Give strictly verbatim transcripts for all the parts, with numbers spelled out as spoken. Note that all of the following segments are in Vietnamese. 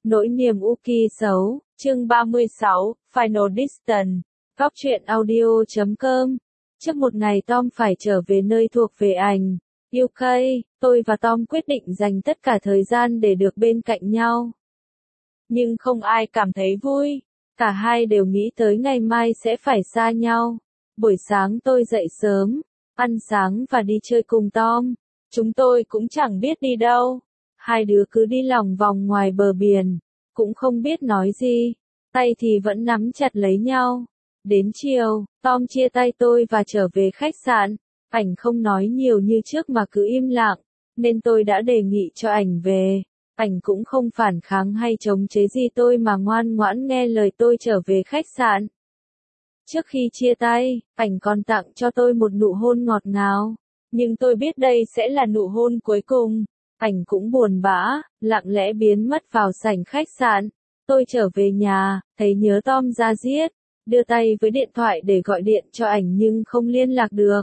Nỗi niềm Uki xấu, chương ba mươi sáu, Final Distance, góc truyện audio chấm com. Trước một ngày Tom phải trở về nơi thuộc về ảnh, u ca, tôi và Tom quyết định dành tất cả thời gian để được bên cạnh nhau. Nhưng không ai cảm thấy vui, cả hai đều nghĩ tới ngày mai sẽ phải xa nhau. Buổi sáng tôi dậy sớm, ăn sáng và đi chơi cùng Tom. Chúng tôi cũng chẳng biết đi đâu. Hai đứa cứ đi lòng vòng ngoài bờ biển, cũng không biết nói gì, tay thì vẫn nắm chặt lấy nhau. Đến chiều, Tom chia tay tôi và trở về khách sạn. Ảnh không nói nhiều như trước mà cứ im lặng, nên tôi đã đề nghị cho ảnh về. Ảnh cũng không phản kháng hay chống chế gì tôi mà ngoan ngoãn nghe lời tôi trở về khách sạn. Trước khi chia tay, ảnh còn tặng cho tôi một nụ hôn ngọt ngào, nhưng tôi biết đây sẽ là nụ hôn cuối cùng. Ảnh cũng buồn bã, lặng lẽ biến mất vào sảnh khách sạn. Tôi trở về nhà, thấy nhớ Tom ra giết, đưa tay với điện thoại để gọi điện cho ảnh nhưng không liên lạc được.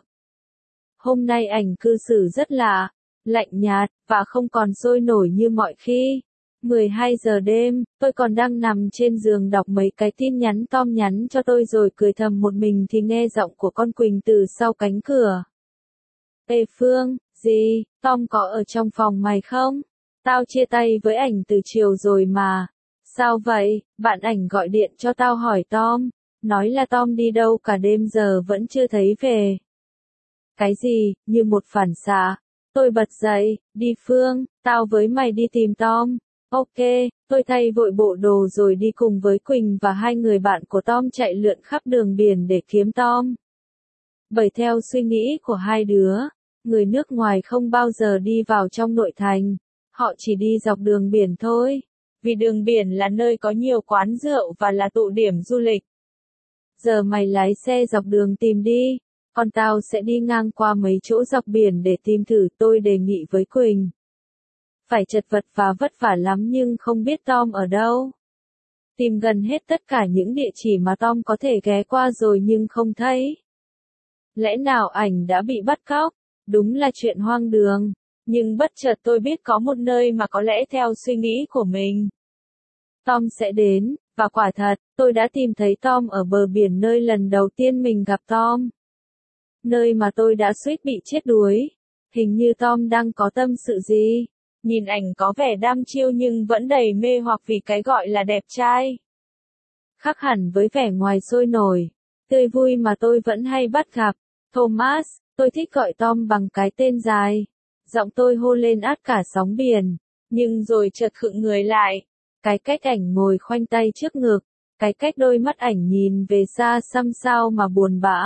Hôm nay ảnh cư xử rất lạ, lạnh nhạt, và không còn sôi nổi như mọi khi. mười hai giờ đêm, tôi còn đang nằm trên giường đọc mấy cái tin nhắn Tom nhắn cho tôi rồi cười thầm một mình thì nghe giọng của con Quỳnh từ sau cánh cửa. Ê Phương, gì, Tom có ở trong phòng mày không? Tao chia tay với ảnh từ chiều rồi mà. Sao vậy? Bạn ảnh gọi điện cho tao hỏi Tom, nói là Tom đi đâu cả đêm giờ vẫn chưa thấy về. Cái gì? Như một phản xạ, tôi bật dậy, đi Phương, tao với mày đi tìm Tom. Ok, tôi thay vội bộ đồ rồi đi cùng với Quỳnh và hai người bạn của Tom chạy lượn khắp đường biển để kiếm Tom. Bởi theo suy nghĩ của hai đứa, người nước ngoài không bao giờ đi vào trong nội thành, họ chỉ đi dọc đường biển thôi, vì đường biển là nơi có nhiều quán rượu và là tụ điểm du lịch. Giờ mày lái xe dọc đường tìm đi, còn tao sẽ đi ngang qua mấy chỗ dọc biển để tìm thử, tôi đề nghị với Quỳnh. Phải chật vật và vất vả lắm nhưng không biết Tom ở đâu. Tìm gần hết tất cả những địa chỉ mà Tom có thể ghé qua rồi nhưng không thấy. Lẽ nào ảnh đã bị bắt cóc? Đúng là chuyện hoang đường. Nhưng bất chợt tôi biết có một nơi mà có lẽ theo suy nghĩ của mình, Tom sẽ đến, và quả thật, tôi đã tìm thấy Tom ở bờ biển nơi lần đầu tiên mình gặp Tom. Nơi mà tôi đã suýt bị chết đuối. Hình như Tom đang có tâm sự gì. Nhìn ảnh có vẻ đăm chiêu nhưng vẫn đầy mê hoặc vì cái gọi là đẹp trai. Khác hẳn với vẻ ngoài sôi nổi, tươi vui mà tôi vẫn hay bắt gặp. Thomas, tôi thích gọi Tom bằng cái tên dài. Giọng tôi hô lên át cả sóng biển, nhưng rồi chợt khựng người lại. Cái cách ảnh ngồi khoanh tay trước ngực, cái cách đôi mắt ảnh nhìn về xa xăm sao mà buồn bã.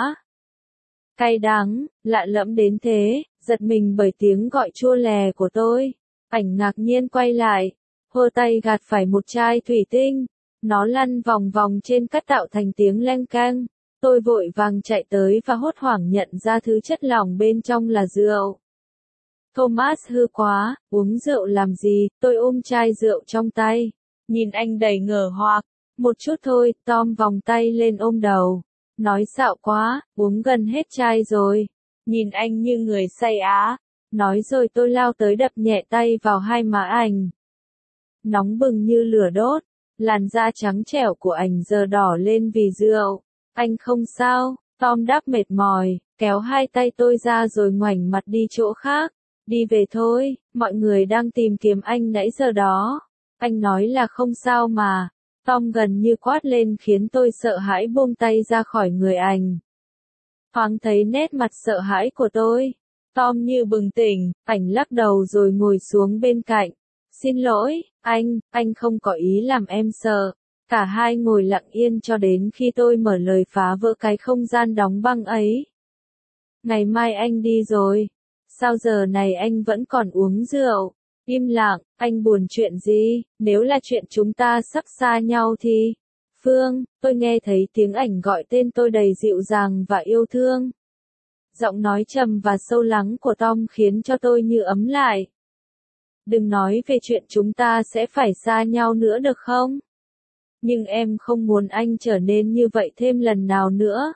Cay đắng, lạ lẫm đến thế, giật mình bởi tiếng gọi chua lè của tôi. Ảnh ngạc nhiên quay lại, hơ tay gạt phải một chai thủy tinh. Nó lăn vòng vòng trên cát tạo thành tiếng leng keng. Tôi vội vàng chạy tới và hốt hoảng nhận ra thứ chất lỏng bên trong là rượu. Thomas hư quá, uống rượu làm gì? Tôi ôm chai rượu trong tay. Nhìn anh đầy ngờ hoặc. Một chút thôi, Tom vòng tay lên ôm đầu. Nói xạo quá, uống gần hết chai rồi. Nhìn anh như người say á. Nói rồi tôi lao tới đập nhẹ tay vào hai má ảnh. Nóng bừng như lửa đốt. Làn da trắng trẻo của ảnh giờ đỏ lên vì rượu. Anh không sao, Tom đáp mệt mỏi, kéo hai tay tôi ra rồi ngoảnh mặt đi chỗ khác. Đi về thôi, mọi người đang tìm kiếm anh nãy giờ đó. Anh nói là không sao mà. Tom gần như quát lên khiến tôi sợ hãi buông tay ra khỏi người anh. Thoáng thấy nét mặt sợ hãi của tôi. Tom như bừng tỉnh, ảnh lắc đầu rồi ngồi xuống bên cạnh. Xin lỗi, anh, anh không có ý làm em sợ. Cả hai ngồi lặng yên cho đến khi tôi mở lời phá vỡ cái không gian đóng băng ấy. Ngày mai anh đi rồi. Sao giờ này anh vẫn còn uống rượu? Im lặng, anh buồn chuyện gì? Nếu là chuyện chúng ta sắp xa nhau thì... Phương, tôi nghe thấy tiếng ảnh gọi tên tôi đầy dịu dàng và yêu thương. Giọng nói trầm và sâu lắng của Tom khiến cho tôi như ấm lại. Đừng nói về chuyện chúng ta sẽ phải xa nhau nữa được không? Nhưng em không muốn anh trở nên như vậy thêm lần nào nữa.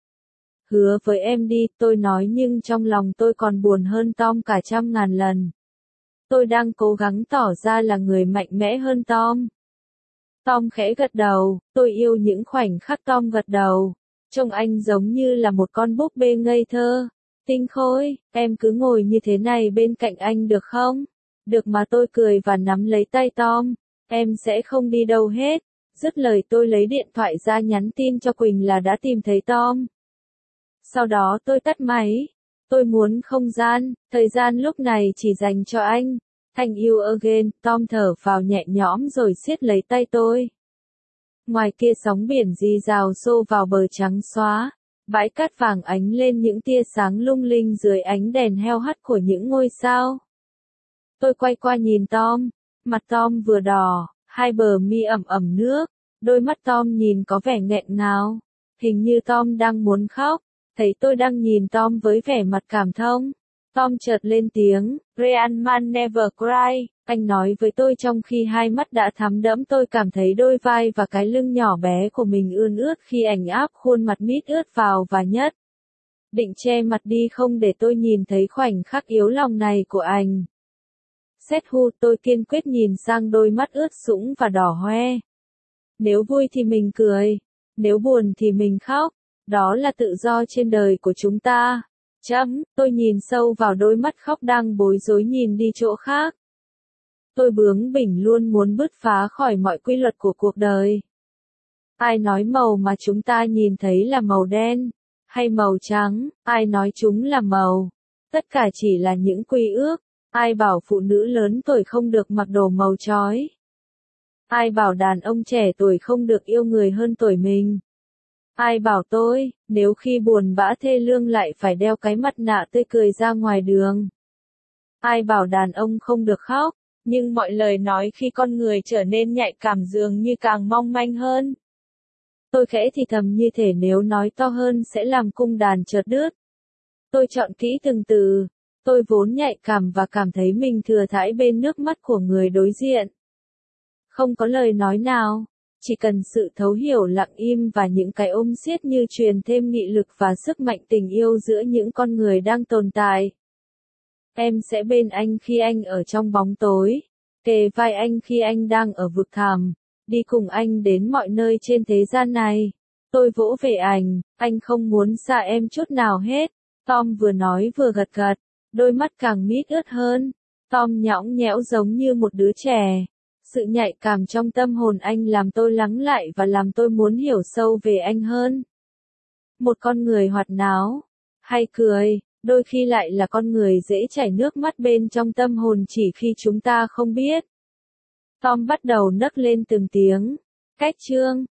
Hứa với em đi, tôi nói nhưng trong lòng tôi còn buồn hơn Tom cả trăm ngàn lần. Tôi đang cố gắng tỏ ra là người mạnh mẽ hơn Tom. Tom khẽ gật đầu, tôi yêu những khoảnh khắc Tom gật đầu. Trông anh giống như là một con búp bê ngây thơ. Tinh khôi, em cứ ngồi như thế này bên cạnh anh được không? Được mà, tôi cười và nắm lấy tay Tom. Em sẽ không đi đâu hết. Dứt lời tôi lấy điện thoại ra nhắn tin cho Quỳnh là đã tìm thấy Tom. Sau đó tôi tắt máy. Tôi muốn không gian, thời gian lúc này chỉ dành cho anh. Thank you again, Tom thở phào nhẹ nhõm rồi siết lấy tay tôi. Ngoài kia sóng biển rì rào xô vào bờ trắng xóa. Bãi cát vàng ánh lên những tia sáng lung linh dưới ánh đèn heo hắt của những ngôi sao. Tôi quay qua nhìn Tom. Mặt Tom vừa đỏ, hai bờ mi ẩm ẩm nước. Đôi mắt Tom nhìn có vẻ nghẹn ngào. Hình như Tom đang muốn khóc. Thấy tôi đang nhìn Tom với vẻ mặt cảm thông. Tom chợt lên tiếng, Real man never cry, anh nói với tôi trong khi hai mắt đã thắm đẫm. Tôi cảm thấy đôi vai và cái lưng nhỏ bé của mình ươn ướt khi ảnh áp khuôn mặt mít ướt vào và nhất. Định che mặt đi không để tôi nhìn thấy khoảnh khắc yếu lòng này của anh. Xét hu, tôi kiên quyết nhìn sang đôi mắt ướt sũng và đỏ hoe. Nếu vui thì mình cười, nếu buồn thì mình khóc, đó là tự do trên đời của chúng ta. Chấm, tôi nhìn sâu vào đôi mắt khóc đang bối rối nhìn đi chỗ khác. Tôi bướng bỉnh luôn muốn bứt phá khỏi mọi quy luật của cuộc đời. Ai nói màu mà chúng ta nhìn thấy là màu đen, hay màu trắng, ai nói chúng là màu. Tất cả chỉ là những quy ước. Ai bảo phụ nữ lớn tuổi không được mặc đồ màu chói? Ai bảo đàn ông trẻ tuổi không được yêu người hơn tuổi mình? Ai bảo tôi, nếu khi buồn bã thê lương lại phải đeo cái mặt nạ tươi cười ra ngoài đường? Ai bảo đàn ông không được khóc? Nhưng mọi lời nói khi con người trở nên nhạy cảm dường như càng mong manh hơn. Tôi khẽ thì thầm như thể nếu nói to hơn sẽ làm cung đàn chợt đứt. Tôi chọn kỹ từng từ. Tôi vốn nhạy cảm và cảm thấy mình thừa thãi bên nước mắt của người đối diện. Không có lời nói nào, chỉ cần sự thấu hiểu lặng im và những cái ôm siết như truyền thêm nghị lực và sức mạnh tình yêu giữa những con người đang tồn tại. Em sẽ bên anh khi anh ở trong bóng tối, kề vai anh khi anh đang ở vực thẳm, đi cùng anh đến mọi nơi trên thế gian này. Tôi vỗ về anh, anh không muốn xa em chút nào hết. Tom vừa nói vừa gật gật. Đôi mắt càng mít ướt hơn. Tom nhõng nhẽo giống như một đứa trẻ. Sự nhạy cảm trong tâm hồn anh làm tôi lắng lại và làm tôi muốn hiểu sâu về anh hơn. Một con người hoạt náo, hay cười, đôi khi lại là con người dễ chảy nước mắt bên trong tâm hồn chỉ khi chúng ta không biết. Tom bắt đầu nấc lên từng tiếng. Cách chương